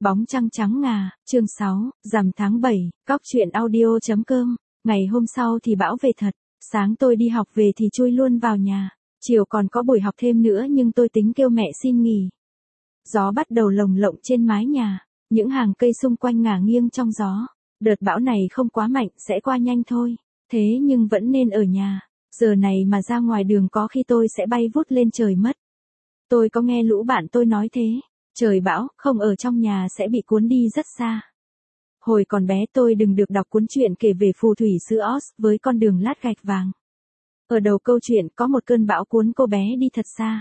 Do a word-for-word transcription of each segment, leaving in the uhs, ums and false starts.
Bóng trăng trắng ngà, chương sáu, rằm tháng bảy, cóc truyện audio chấm com. Ngày hôm sau thì bão về thật, sáng tôi đi học về thì chui luôn vào nhà, chiều còn có buổi học thêm nữa nhưng tôi tính kêu mẹ xin nghỉ. Gió bắt đầu lồng lộng trên mái nhà, những hàng cây xung quanh ngả nghiêng trong gió. Đợt bão này không quá mạnh, sẽ qua nhanh thôi, thế nhưng vẫn nên ở nhà, giờ này mà ra ngoài đường có khi tôi sẽ bay vút lên trời mất. Tôi có nghe lũ bạn tôi nói thế. Trời bão, không ở trong nhà sẽ bị cuốn đi rất xa. Hồi còn bé tôi đừng được đọc cuốn truyện kể về phù thủy xứ Oz với con đường lát gạch vàng. Ở đầu câu chuyện có một cơn bão cuốn cô bé đi thật xa.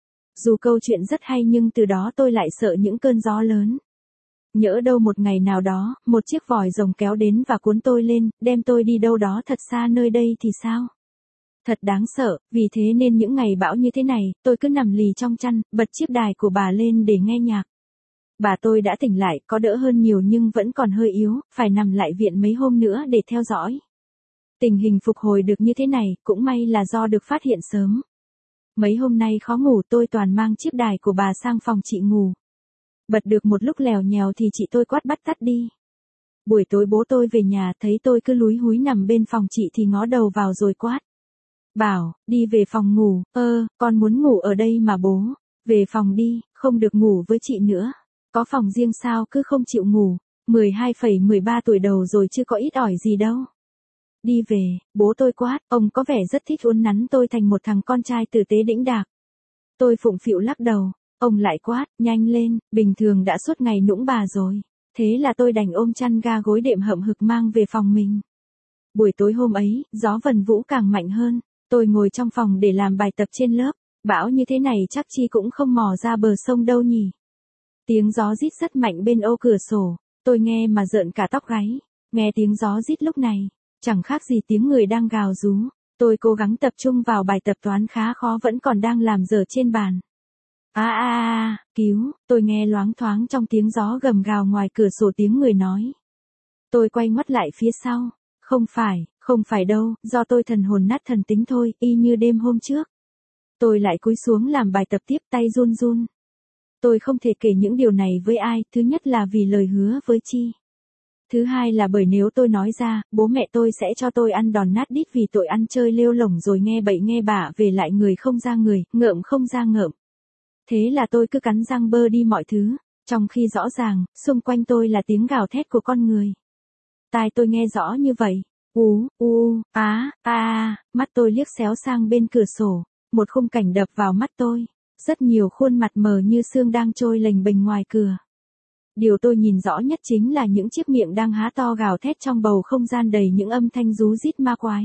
Dù câu chuyện rất hay nhưng từ đó tôi lại sợ những cơn gió lớn. Nhỡ đâu một ngày nào đó, một chiếc vòi rồng kéo đến và cuốn tôi lên, đem tôi đi đâu đó thật xa nơi đây thì sao? Thật đáng sợ, vì thế nên những ngày bão như thế này, tôi cứ nằm lì trong chăn, bật chiếc đài của bà lên để nghe nhạc. Bà tôi đã tỉnh lại, có đỡ hơn nhiều nhưng vẫn còn hơi yếu, phải nằm lại viện mấy hôm nữa để theo dõi. Tình hình phục hồi được như thế này, cũng may là do được phát hiện sớm. Mấy hôm nay khó ngủ tôi toàn mang chiếc đài của bà sang phòng chị ngủ. Bật được một lúc lèo nhèo thì chị tôi quát bắt tắt đi. Buổi tối bố tôi về nhà thấy tôi cứ lúi húi nằm bên phòng chị thì ngó đầu vào rồi quát. Bảo, đi về phòng ngủ, ơ, con muốn ngủ ở đây mà bố, về phòng đi, không được ngủ với chị nữa. Có phòng riêng sao cứ không chịu ngủ, mười hai phẩy mười ba tuổi đầu rồi chứ có ít ỏi gì đâu. Đi về, bố tôi quát, ông có vẻ rất thích uốn nắn tôi thành một thằng con trai tử tế đĩnh đạc. Tôi phụng phịu lắc đầu, ông lại quát, nhanh lên, bình thường đã suốt ngày nũng bà rồi. Thế là tôi đành ôm chăn ga gối đệm hậm hực mang về phòng mình. Buổi tối hôm ấy, gió vần vũ càng mạnh hơn. Tôi ngồi trong phòng để làm bài tập trên lớp, bão như thế này chắc chi cũng không mò ra bờ sông đâu nhỉ. Tiếng gió rít rất mạnh bên ô cửa sổ, tôi nghe mà rợn cả tóc gáy, nghe tiếng gió rít lúc này, chẳng khác gì tiếng người đang gào rú. Tôi cố gắng tập trung vào bài tập toán khá khó vẫn còn đang làm dở trên bàn. A a a, cứu, tôi nghe loáng thoáng trong tiếng gió gầm gào ngoài cửa sổ tiếng người nói. Tôi quay ngoắt lại phía sau, không phải. Không phải đâu, do tôi thần hồn nát thần tính thôi, y như đêm hôm trước. Tôi lại cúi xuống làm bài tập tiếp, tay run run. Tôi không thể kể những điều này với ai, thứ nhất là vì lời hứa với Chi. Thứ hai là bởi nếu tôi nói ra, bố mẹ tôi sẽ cho tôi ăn đòn nát đít vì tội ăn chơi lêu lổng rồi nghe bậy nghe bạ về lại người không ra người, ngợm không ra ngợm. Thế là tôi cứ cắn răng bơ đi mọi thứ, trong khi rõ ràng, xung quanh tôi là tiếng gào thét của con người. Tai tôi nghe rõ như vậy. U, u, á, a, a, mắt tôi liếc xéo sang bên cửa sổ, một khung cảnh đập vào mắt tôi, rất nhiều khuôn mặt mờ như sương đang trôi lềnh bềnh ngoài cửa. Điều tôi nhìn rõ nhất chính là những chiếc miệng đang há to gào thét trong bầu không gian đầy những âm thanh rú rít ma quái.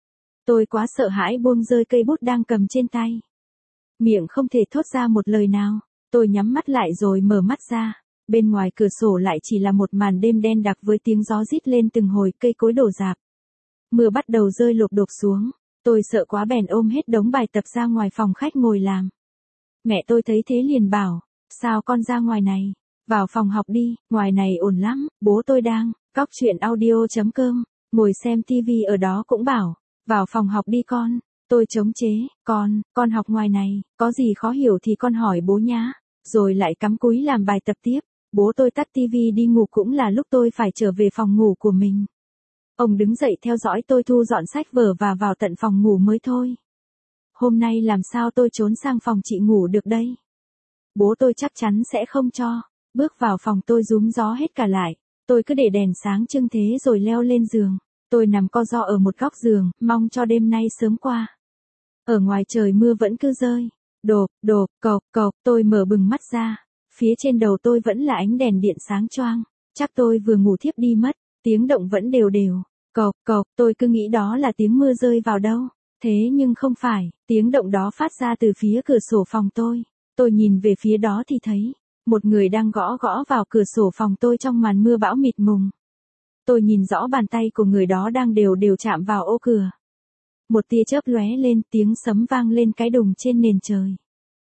Tôi quá sợ hãi buông rơi cây bút đang cầm trên tay. Miệng không thể thốt ra một lời nào, tôi nhắm mắt lại rồi mở mắt ra. Bên ngoài cửa sổ lại chỉ là một màn đêm đen đặc với tiếng gió rít lên từng hồi, cây cối đổ rạp. Mưa bắt đầu rơi lộp đột xuống, tôi sợ quá bèn ôm hết đống bài tập ra ngoài phòng khách ngồi làm. Mẹ tôi thấy thế liền bảo, sao con ra ngoài này, vào phòng học đi, ngoài này ổn lắm, bố tôi đang, cóc truyện audio chấm com, ngồi xem tivi ở đó cũng bảo, vào phòng học đi con, tôi chống chế, con, con học ngoài này, có gì khó hiểu thì con hỏi bố nhá, rồi lại cắm cúi làm bài tập tiếp, bố tôi tắt tivi đi ngủ cũng là lúc tôi phải trở về phòng ngủ của mình. Ông đứng dậy theo dõi tôi thu dọn sách vở và vào tận phòng ngủ mới thôi. Hôm nay làm sao tôi trốn sang phòng chị ngủ được đây? Bố tôi chắc chắn sẽ không cho. Bước vào phòng tôi rúm gió hết cả lại. Tôi cứ để đèn sáng trưng thế rồi leo lên giường. Tôi nằm co ro ở một góc giường, mong cho đêm nay sớm qua. Ở ngoài trời mưa vẫn cứ rơi. Đột, đột, cộc, cộc, tôi mở bừng mắt ra. Phía trên đầu tôi vẫn là ánh đèn điện sáng choang. Chắc tôi vừa ngủ thiếp đi mất. Tiếng động vẫn đều đều. Cộc, cộc, tôi cứ nghĩ đó là tiếng mưa rơi vào đâu. Thế nhưng không phải, tiếng động đó phát ra từ phía cửa sổ phòng tôi. Tôi nhìn về phía đó thì thấy, một người đang gõ gõ vào cửa sổ phòng tôi trong màn mưa bão mịt mùng. Tôi nhìn rõ bàn tay của người đó đang đều đều chạm vào ô cửa. Một tia chớp lóe lên, tiếng sấm vang lên cái đùng trên nền trời.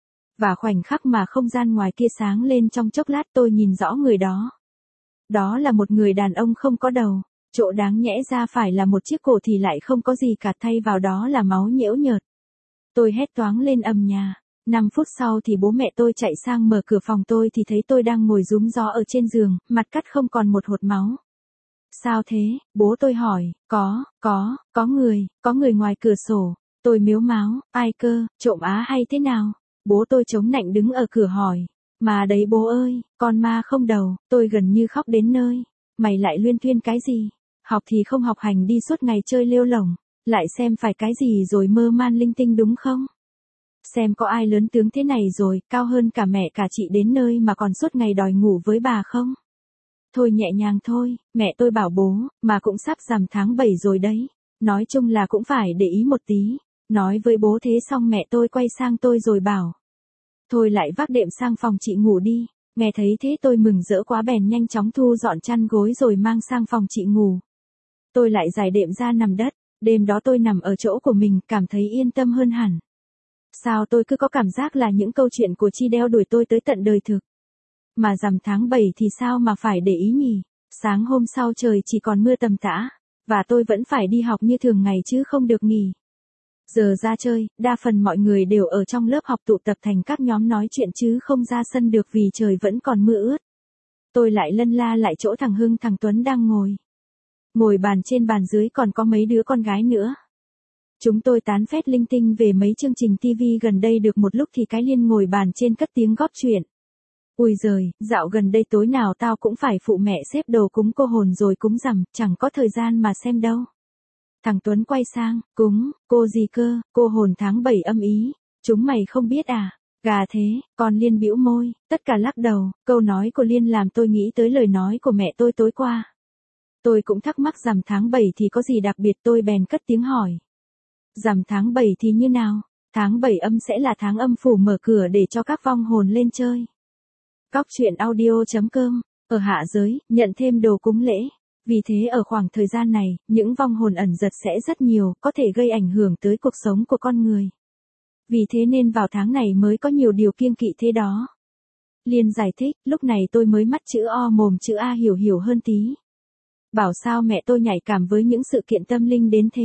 Và khoảnh khắc mà không gian ngoài kia sáng lên trong chốc lát tôi nhìn rõ người đó. Đó là một người đàn ông không có đầu. Chỗ đáng nhẽ ra phải là một chiếc cổ thì lại không có gì cả, thay vào đó là máu nhễu nhợt. Tôi hét toáng lên ầm nhà. năm phút sau thì bố mẹ tôi chạy sang mở cửa phòng tôi thì thấy tôi đang ngồi rúm gió ở trên giường, mặt cắt không còn một hột máu. Sao thế, bố tôi hỏi, có, có, có người, có người ngoài cửa sổ. Tôi mếu máo, ai cơ, trộm á hay thế nào? Bố tôi chống nạnh đứng ở cửa hỏi. Mà đấy bố ơi, con ma không đầu, tôi gần như khóc đến nơi. Mày lại luyên thuyên cái gì? Học thì không học hành đi suốt ngày chơi lêu lổng, lại xem phải cái gì rồi mơ man linh tinh đúng không? Xem có ai lớn tướng thế này rồi, cao hơn cả mẹ cả chị đến nơi mà còn suốt ngày đòi ngủ với bà không? Thôi nhẹ nhàng thôi, mẹ tôi bảo bố, mà cũng sắp rằm tháng bảy rồi đấy. Nói chung là cũng phải để ý một tí. Nói với bố thế xong mẹ tôi quay sang tôi rồi bảo. Thôi lại vác đệm sang phòng chị ngủ đi. Nghe thấy thế tôi mừng rỡ quá bèn nhanh chóng thu dọn chăn gối rồi mang sang phòng chị ngủ. Tôi lại giải đệm ra nằm đất. Đêm đó tôi nằm ở chỗ của mình cảm thấy yên tâm hơn hẳn. Sao tôi cứ có cảm giác là những câu chuyện của Chi đeo đuổi tôi tới tận đời thực. Mà rằm tháng bảy thì sao mà phải để ý nhỉ? Sáng hôm sau trời chỉ còn mưa tầm tã. Và tôi vẫn phải đi học như thường ngày chứ không được nghỉ. Giờ ra chơi, đa phần mọi người đều ở trong lớp học tụ tập thành các nhóm nói chuyện chứ không ra sân được vì trời vẫn còn mưa ướt. Tôi lại lân la lại chỗ thằng Hưng thằng Tuấn đang ngồi. Ngồi bàn trên bàn dưới còn có mấy đứa con gái nữa. Chúng tôi tán phét linh tinh về mấy chương trình ti vi gần đây được một lúc thì cái Liên ngồi bàn trên cất tiếng góp chuyện. Ui giời, dạo gần đây tối nào tao cũng phải phụ mẹ xếp đồ cúng cô hồn rồi cúng rằm, chẳng có thời gian mà xem đâu. Thằng Tuấn quay sang, cúng, cô gì cơ, cô hồn tháng bảy âm ý, chúng mày không biết à, gà thế, còn Liên bĩu môi, tất cả lắc đầu, câu nói của Liên làm tôi nghĩ tới lời nói của mẹ tôi tối qua. Tôi cũng thắc mắc rằm tháng bảy thì có gì đặc biệt tôi bèn cất tiếng hỏi. Rằm tháng bảy thì như nào? Tháng bảy âm sẽ là tháng âm phủ mở cửa để cho các vong hồn lên chơi. Cóc truyện audio chấm com, ở hạ giới, nhận thêm đồ cúng lễ. Vì thế ở khoảng thời gian này, những vong hồn ẩn giật sẽ rất nhiều, có thể gây ảnh hưởng tới cuộc sống của con người. Vì thế nên vào tháng này mới có nhiều điều kiêng kỵ thế đó. Liên giải thích, lúc này tôi mới mắt chữ O mồm chữ A hiểu hiểu hơn tí. Bảo sao mẹ tôi nhạy cảm với những sự kiện tâm linh đến thế.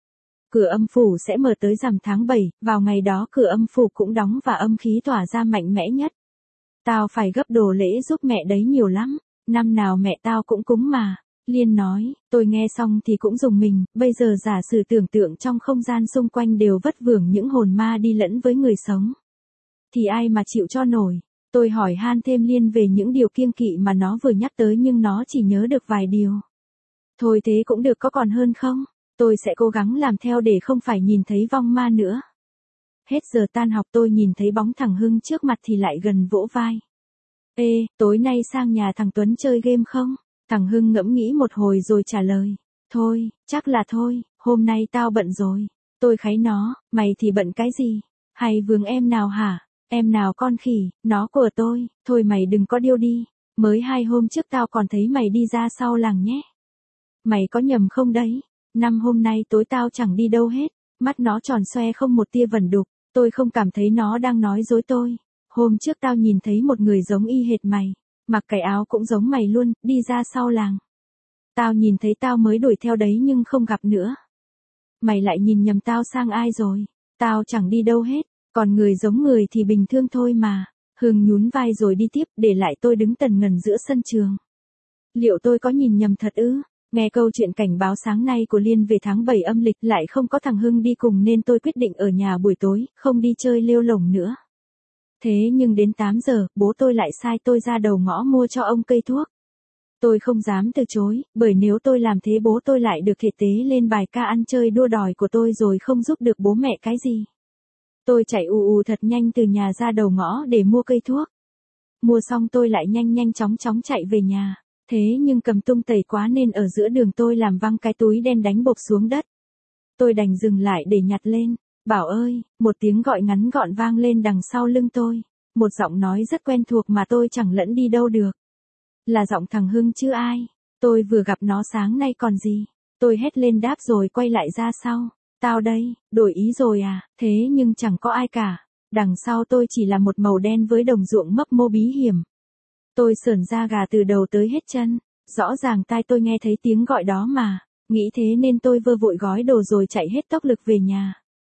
Cửa âm phủ sẽ mở tới rằm tháng bảy, vào ngày đó cửa âm phủ cũng đóng và âm khí tỏa ra mạnh mẽ nhất. Tao phải gấp đồ lễ giúp mẹ đấy nhiều lắm, năm nào mẹ tao cũng cúng mà. Liên nói, tôi nghe xong thì cũng rùng mình, bây giờ giả sử tưởng tượng trong không gian xung quanh đều vất vưởng những hồn ma đi lẫn với người sống. Thì ai mà chịu cho nổi, tôi hỏi han thêm Liên về những điều kiêng kỵ mà nó vừa nhắc tới nhưng nó chỉ nhớ được vài điều. Thôi thế cũng được có còn hơn không, tôi sẽ cố gắng làm theo để không phải nhìn thấy vong ma nữa. Hết giờ tan học tôi nhìn thấy bóng thằng Hưng trước mặt thì lại gần vỗ vai. Ê, tối nay sang nhà thằng Tuấn chơi game không? Thằng Hưng ngẫm nghĩ một hồi rồi trả lời. Thôi, chắc là thôi, hôm nay tao bận rồi. Tôi kháy nó, mày thì bận cái gì? Hay vướng em nào hả? Em nào con khỉ, nó của tôi, thôi mày đừng có điêu đi. Mới hai hôm trước tao còn thấy mày đi ra sau làng nhé. Mày có nhầm không đấy? Năm hôm nay tối tao chẳng đi đâu hết. Mắt nó tròn xoe không một tia vẩn đục. Tôi không cảm thấy nó đang nói dối tôi. Hôm trước tao nhìn thấy một người giống y hệt mày. Mặc cái áo cũng giống mày luôn, đi ra sau làng. Tao nhìn thấy tao mới đuổi theo đấy nhưng không gặp nữa. Mày lại nhìn nhầm tao sang ai rồi? Tao chẳng đi đâu hết, còn người giống người thì bình thường thôi mà. Hưng nhún vai rồi đi tiếp, để lại tôi đứng tần ngần giữa sân trường. Liệu tôi có nhìn nhầm thật ư? Nghe câu chuyện cảnh báo sáng nay của Liên về tháng bảy âm lịch lại không có thằng Hưng đi cùng nên tôi quyết định ở nhà buổi tối, không đi chơi lêu lổng nữa. Thế nhưng đến tám giờ, bố tôi lại sai tôi ra đầu ngõ mua cho ông cây thuốc. Tôi không dám từ chối, bởi nếu tôi làm thế bố tôi lại được thể tế lên bài ca ăn chơi đua đòi của tôi rồi không giúp được bố mẹ cái gì. Tôi chạy ù ù thật nhanh từ nhà ra đầu ngõ để mua cây thuốc. Mua xong tôi lại nhanh nhanh chóng chóng chạy về nhà. Thế nhưng cầm tung tẩy quá nên ở giữa đường tôi làm văng cái túi đen đánh bộp xuống đất. Tôi đành dừng lại để nhặt lên. Bảo ơi, một tiếng gọi ngắn gọn vang lên đằng sau lưng tôi. Một giọng nói rất quen thuộc mà tôi chẳng lẫn đi đâu được. Là giọng thằng Hưng chứ ai. Tôi vừa gặp nó sáng nay còn gì. Tôi hét lên đáp rồi quay lại ra sau. Tao đây, đổi ý rồi à, thế nhưng chẳng có ai cả. Đằng sau tôi chỉ là một màu đen với đồng ruộng mấp mô bí hiểm. Tôi sởn da gà từ đầu tới hết chân. Rõ ràng tai tôi nghe thấy tiếng gọi đó mà. Nghĩ thế nên tôi vơ vội gói đồ rồi chạy hết tốc lực về nhà.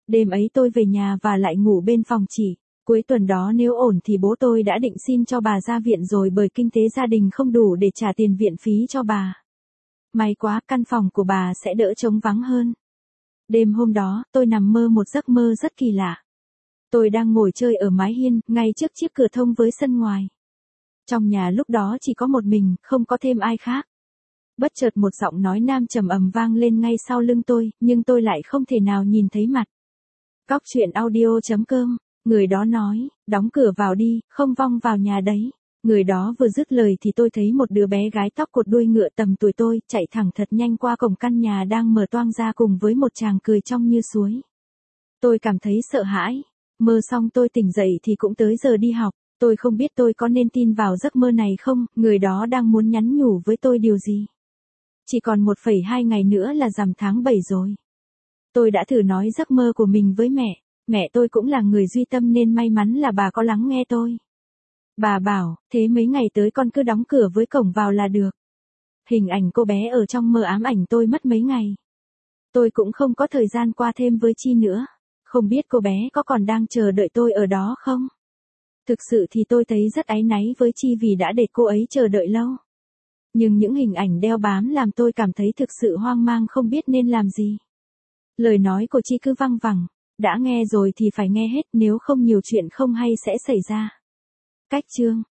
Đêm ấy tôi về nhà và lại ngủ bên phòng chị. Cuối tuần đó nếu ổn thì bố tôi đã định xin cho bà ra viện rồi bởi kinh tế gia đình không đủ để trả tiền viện phí cho bà. May quá, căn phòng của bà sẽ đỡ trống vắng hơn. Đêm hôm đó, tôi nằm mơ một giấc mơ rất kỳ lạ. Tôi đang ngồi chơi ở mái hiên, ngay trước chiếc cửa thông với sân ngoài. Trong nhà lúc đó chỉ có một mình, không có thêm ai khác. Bất chợt một giọng nói nam trầm ầm vang lên ngay sau lưng tôi, nhưng tôi lại không thể nào nhìn thấy mặt. Cóc truyện audio chấm com, người đó nói, đóng cửa vào đi, không vong vào nhà đấy. Người đó vừa dứt lời thì tôi thấy một đứa bé gái tóc cột đuôi ngựa tầm tuổi tôi, chạy thẳng thật nhanh qua cổng căn nhà đang mở toang ra cùng với một chàng cười trong như suối. Tôi cảm thấy sợ hãi. Mơ xong tôi tỉnh dậy thì cũng tới giờ đi học. Tôi không biết tôi có nên tin vào giấc mơ này không, người đó đang muốn nhắn nhủ với tôi điều gì. Chỉ còn một phẩy hai ngày nữa là rằm tháng bảy rồi. Tôi đã thử nói giấc mơ của mình với mẹ. Mẹ tôi cũng là người duy tâm nên may mắn là bà có lắng nghe tôi. Bà bảo, thế mấy ngày tới con cứ đóng cửa với cổng vào là được. Hình ảnh cô bé ở trong mơ ám ảnh tôi mất mấy ngày. Tôi cũng không có thời gian qua thêm với Chi nữa. Không biết cô bé có còn đang chờ đợi tôi ở đó không? Thực sự thì tôi thấy rất áy náy với Chi vì đã để cô ấy chờ đợi lâu. Nhưng những hình ảnh đeo bám làm tôi cảm thấy thực sự hoang mang không biết nên làm gì. Lời nói của Chi cứ văng vẳng, đã nghe rồi thì phải nghe hết nếu không nhiều chuyện không hay sẽ xảy ra. Cách chương